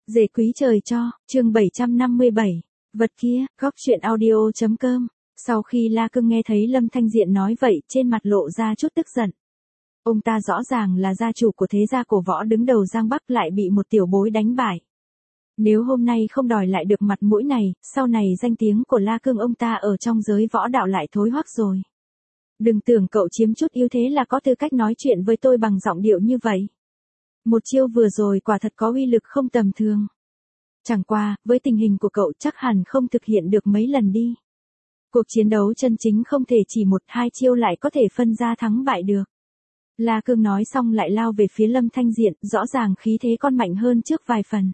Dề quý trời cho, chương 757. Vật kia, góc chuyện audio.com. Sau khi La Cương nghe thấy Lâm Thanh Diện nói vậy, trên mặt lộ ra chút tức giận. Ông ta rõ ràng là gia chủ của thế gia cổ võ đứng đầu Giang Bắc lại bị một tiểu bối đánh bại. Nếu hôm nay không đòi lại được mặt mũi này, sau này danh tiếng của La Cương ông ta ở trong giới võ đạo lại thối hoắc rồi. Đừng tưởng cậu chiếm chút ưu thế là có tư cách nói chuyện với tôi bằng giọng điệu như vậy. Một chiêu vừa rồi quả thật có uy lực không tầm thường. Chẳng qua, với tình hình của cậu chắc hẳn không thực hiện được mấy lần đi. Cuộc chiến đấu chân chính không thể chỉ một hai chiêu lại có thể phân ra thắng bại được. La Cương nói xong lại lao về phía Lâm Thanh Diện, rõ ràng khí thế còn mạnh hơn trước vài phần.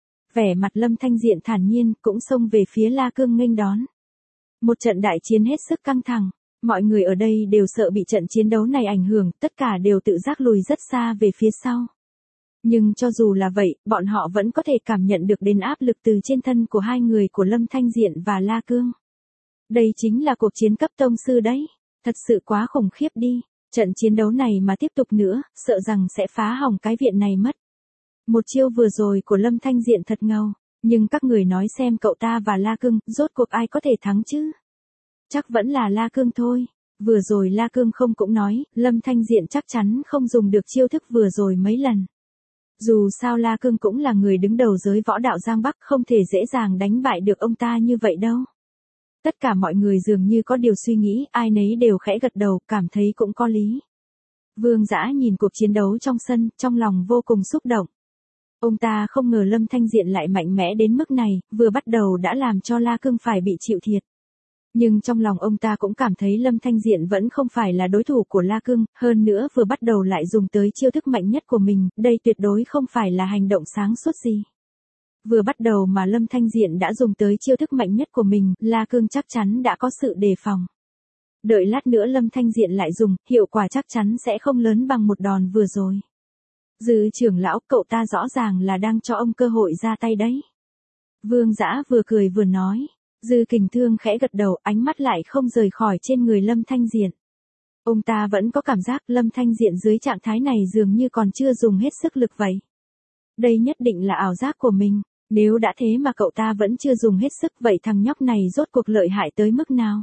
Vẻ mặt Lâm Thanh Diện thản nhiên cũng xông về phía La Cương nghênh đón. Một trận đại chiến hết sức căng thẳng, mọi người ở đây đều sợ bị trận chiến đấu này ảnh hưởng, tất cả đều tự giác lùi rất xa về phía sau. Nhưng cho dù là vậy, bọn họ vẫn có thể cảm nhận được đến áp lực từ trên thân của hai người của Lâm Thanh Diện và La Cương. Đây chính là cuộc chiến cấp tông sư đấy, thật sự quá khủng khiếp đi, trận chiến đấu này mà tiếp tục nữa, sợ rằng sẽ phá hỏng cái viện này mất. Một chiêu vừa rồi của Lâm Thanh Diện thật ngầu, nhưng các người nói xem cậu ta và La Cương, rốt cuộc ai có thể thắng chứ? Chắc vẫn là La Cương thôi. Vừa rồi La Cương không cũng nói, Lâm Thanh Diện chắc chắn không dùng được chiêu thức vừa rồi mấy lần. Dù sao La Cương cũng là người đứng đầu giới võ đạo Giang Bắc, không thể dễ dàng đánh bại được ông ta như vậy đâu. Tất cả mọi người dường như có điều suy nghĩ, ai nấy đều khẽ gật đầu, cảm thấy cũng có lý. Vương Dã nhìn cuộc chiến đấu trong sân, trong lòng vô cùng xúc động. Ông ta không ngờ Lâm Thanh Diện lại mạnh mẽ đến mức này, vừa bắt đầu đã làm cho La Cương phải bị chịu thiệt. Nhưng trong lòng ông ta cũng cảm thấy Lâm Thanh Diện vẫn không phải là đối thủ của La Cương, hơn nữa vừa bắt đầu lại dùng tới chiêu thức mạnh nhất của mình, đây tuyệt đối không phải là hành động sáng suốt gì. Vừa bắt đầu mà Lâm Thanh Diện đã dùng tới chiêu thức mạnh nhất của mình, La Cương chắc chắn đã có sự đề phòng. Đợi lát nữa Lâm Thanh Diện lại dùng, hiệu quả chắc chắn sẽ không lớn bằng một đòn vừa rồi. Dư trưởng lão, cậu ta rõ ràng là đang cho ông cơ hội ra tay đấy. Vương Dã vừa cười vừa nói. Dư Kình Thương khẽ gật đầu, ánh mắt lại không rời khỏi trên người Lâm Thanh Diện. Ông ta vẫn có cảm giác Lâm Thanh Diện dưới trạng thái này dường như còn chưa dùng hết sức lực vậy. Đây nhất định là ảo giác của mình, nếu đã thế mà cậu ta vẫn chưa dùng hết sức vậy thằng nhóc này rốt cuộc lợi hại tới mức nào?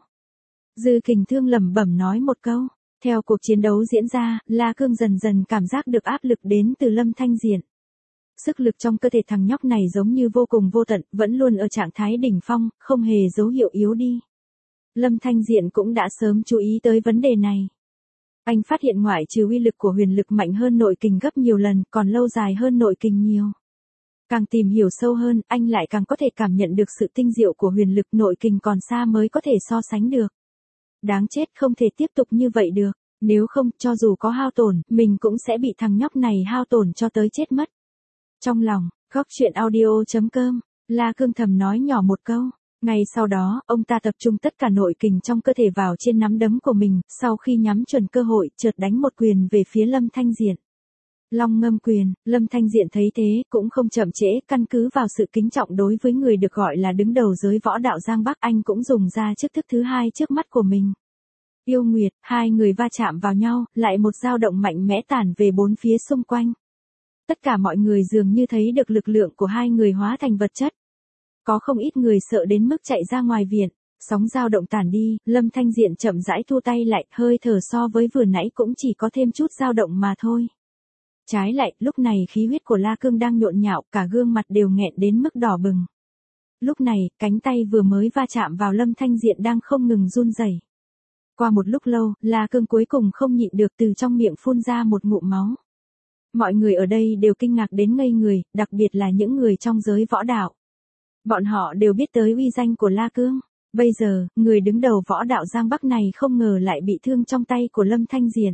Dư Kình Thương lẩm bẩm nói một câu. Theo cuộc chiến đấu diễn ra, La Cương dần dần cảm giác được áp lực đến từ Lâm Thanh Diện. Sức lực trong cơ thể thằng nhóc này giống như vô cùng vô tận, vẫn luôn ở trạng thái đỉnh phong, không hề dấu hiệu yếu đi. Lâm Thanh Diện cũng đã sớm chú ý tới vấn đề này. Anh phát hiện ngoại trừ uy lực của huyền lực mạnh hơn nội kình gấp nhiều lần, còn lâu dài hơn nội kình nhiều. Càng tìm hiểu sâu hơn, anh lại càng có thể cảm nhận được sự tinh diệu của huyền lực, nội kình còn xa mới có thể so sánh được. Đáng chết, không thể tiếp tục như vậy được, nếu không, cho dù có hao tổn, mình cũng sẽ bị thằng nhóc này hao tổn cho tới chết mất. Trong lòng, góc chuyện audio.com, La Cương thầm nói nhỏ một câu. Ngay sau đó, ông ta tập trung tất cả nội kình trong cơ thể vào trên nắm đấm của mình, sau khi nhắm chuẩn cơ hội, chợt đánh một quyền về phía Lâm Thanh Diện. Long ngâm quyền, Lâm Thanh Diện thấy thế, cũng không chậm trễ, căn cứ vào sự kính trọng đối với người được gọi là đứng đầu giới võ đạo Giang Bắc, anh cũng dùng ra chiêu thức thứ hai trước mắt của mình. Yêu Nguyệt, hai người va chạm vào nhau, lại một dao động mạnh mẽ tản về bốn phía xung quanh. Tất cả mọi người dường như thấy được lực lượng của hai người hóa thành vật chất. Có không ít người sợ đến mức chạy ra ngoài viện, sóng dao động tản đi, Lâm Thanh Diện chậm rãi thu tay lại, hơi thở so với vừa nãy cũng chỉ có thêm chút dao động mà thôi. Trái lại, lúc này khí huyết của La Cương đang nhộn nhạo, cả gương mặt đều nghẹn đến mức đỏ bừng. Lúc này, cánh tay vừa mới va chạm vào Lâm Thanh Diện đang không ngừng run rẩy. Qua một lúc lâu, La Cương cuối cùng không nhịn được từ trong miệng phun ra một ngụm máu. Mọi người ở đây đều kinh ngạc đến ngây người, đặc biệt là những người trong giới võ đạo. Bọn họ đều biết tới uy danh của La Cương. Bây giờ, người đứng đầu võ đạo Giang Bắc này không ngờ lại bị thương trong tay của Lâm Thanh Diện.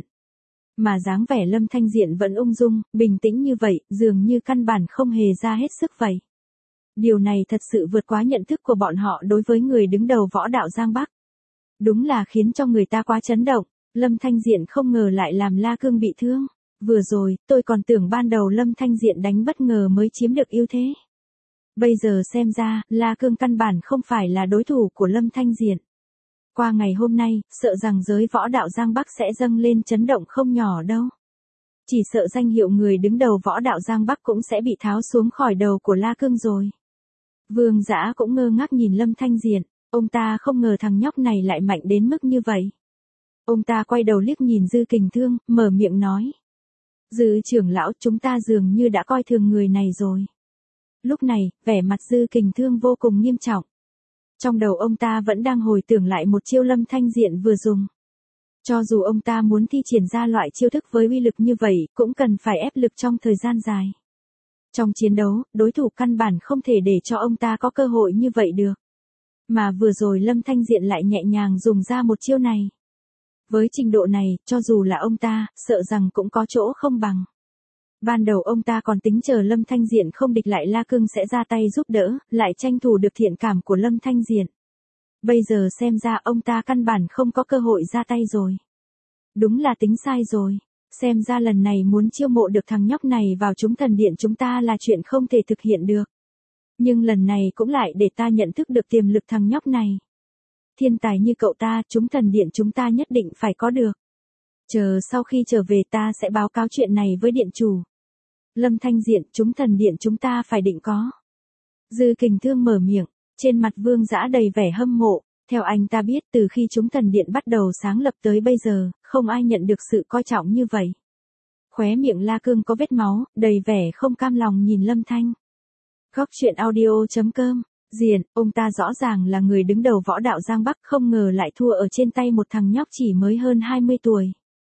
Mà dáng vẻ Lâm Thanh Diện vẫn ung dung, bình tĩnh như vậy, dường như căn bản không hề ra hết sức vậy. Điều này thật sự vượt quá nhận thức của bọn họ đối với người đứng đầu võ đạo Giang Bắc. Đúng là khiến cho người ta quá chấn động, Lâm Thanh Diện không ngờ lại làm La Cương bị thương. Vừa rồi, tôi còn tưởng ban đầu Lâm Thanh Diện đánh bất ngờ mới chiếm được ưu thế. Bây giờ xem ra, La Cương căn bản không phải là đối thủ của Lâm Thanh Diện. Qua ngày hôm nay, sợ rằng giới võ đạo Giang Bắc sẽ dâng lên chấn động không nhỏ đâu. Chỉ sợ danh hiệu người đứng đầu võ đạo Giang Bắc cũng sẽ bị tháo xuống khỏi đầu của La Cương rồi. Vương Dã cũng ngơ ngác nhìn Lâm Thanh Diện, ông ta không ngờ thằng nhóc này lại mạnh đến mức như vậy. Ông ta quay đầu liếc nhìn Dư Kình Thương, mở miệng nói. Dư trưởng lão, chúng ta dường như đã coi thường người này rồi. Lúc này, vẻ mặt Dư Kình Thương vô cùng nghiêm trọng. Trong đầu ông ta vẫn đang hồi tưởng lại một chiêu Lâm Thanh Diện vừa dùng. Cho dù ông ta muốn thi triển ra loại chiêu thức với uy lực như vậy, cũng cần phải ép lực trong thời gian dài. Trong chiến đấu, đối thủ căn bản không thể để cho ông ta có cơ hội như vậy được. Mà vừa rồi Lâm Thanh Diện lại nhẹ nhàng dùng ra một chiêu này. Với trình độ này, cho dù là ông ta, sợ rằng cũng có chỗ không bằng. Ban đầu ông ta còn tính chờ Lâm Thanh Diện không địch lại La Cương sẽ ra tay giúp đỡ, lại tranh thủ được thiện cảm của Lâm Thanh Diện. Bây giờ xem ra ông ta căn bản không có cơ hội ra tay rồi. Đúng là tính sai rồi. Xem ra lần này muốn chiêu mộ được thằng nhóc này vào chúng thần điện chúng ta là chuyện không thể thực hiện được. Nhưng lần này cũng lại để ta nhận thức được tiềm lực thằng nhóc này. Thiên tài như cậu ta, chúng thần điện chúng ta nhất định phải có được. Chờ sau khi trở về ta sẽ báo cáo chuyện này với điện chủ. Lâm Thanh Diện, chúng thần điện chúng ta phải định có. Dư Kình Thương mở miệng, trên mặt Vương Dã đầy vẻ hâm mộ. Theo anh ta biết từ khi chúng thần điện bắt đầu sáng lập tới bây giờ, không ai nhận được sự coi trọng như vậy. Khóe miệng La Cương có vết máu, đầy vẻ không cam lòng nhìn Lâm Thanh. Góc truyện audio.com, Diện, ông ta rõ ràng là người đứng đầu võ đạo Giang Bắc không ngờ lại thua ở trên tay một thằng nhóc chỉ mới hơn 20 tuổi.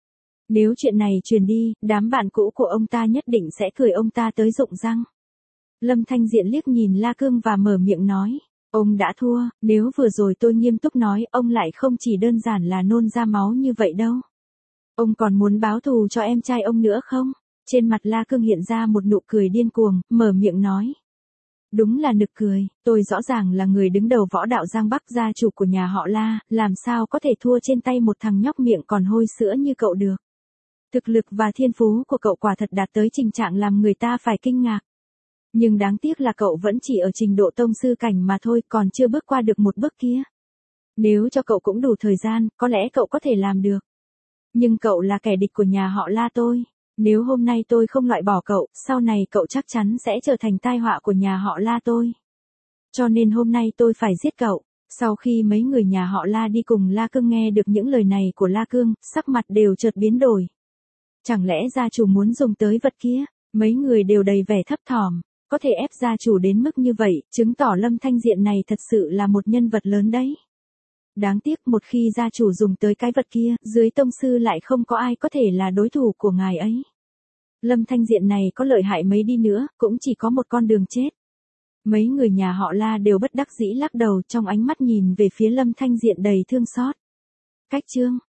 Nếu chuyện này truyền đi, đám bạn cũ của ông ta nhất định sẽ cười ông ta tới rụng răng. Lâm Thanh Diện liếc nhìn La Cương và mở miệng nói. Ông đã thua, nếu vừa rồi tôi nghiêm túc nói ông lại không chỉ đơn giản là nôn ra máu như vậy đâu. Ông còn muốn báo thù cho em trai ông nữa không? Trên mặt La Cương hiện ra một nụ cười điên cuồng, mở miệng nói. Đúng là nực cười, tôi rõ ràng là người đứng đầu võ đạo Giang Bắc gia chủ của nhà họ La, làm sao có thể thua trên tay một thằng nhóc miệng còn hôi sữa như cậu được. Thực lực và thiên phú của cậu quả thật đạt tới trình trạng làm người ta phải kinh ngạc. Nhưng đáng tiếc là cậu vẫn chỉ ở trình độ tông sư cảnh mà thôi, còn chưa bước qua được một bước kia. Nếu cho cậu cũng đủ thời gian, có lẽ cậu có thể làm được. Nhưng cậu là kẻ địch của nhà họ La tôi. Nếu hôm nay tôi không loại bỏ cậu, sau này cậu chắc chắn sẽ trở thành tai họa của nhà họ La tôi. Cho nên hôm nay tôi phải giết cậu. Sau khi mấy người nhà họ La đi cùng La Cương nghe được những lời này của La Cương, sắc mặt đều chợt biến đổi. Chẳng lẽ gia chủ muốn dùng tới vật kia? Mấy người đều đầy vẻ thấp thỏm. Có thể ép gia chủ đến mức như vậy, chứng tỏ Lâm Thanh Diện này thật sự là một nhân vật lớn đấy. Đáng tiếc một khi gia chủ dùng tới cái vật kia, dưới tông sư lại không có ai có thể là đối thủ của ngài ấy. Lâm Thanh Diện này có lợi hại mấy đi nữa, cũng chỉ có một con đường chết. Mấy người nhà họ La đều bất đắc dĩ lắc đầu trong ánh mắt nhìn về phía Lâm Thanh Diện đầy thương xót. Cách chương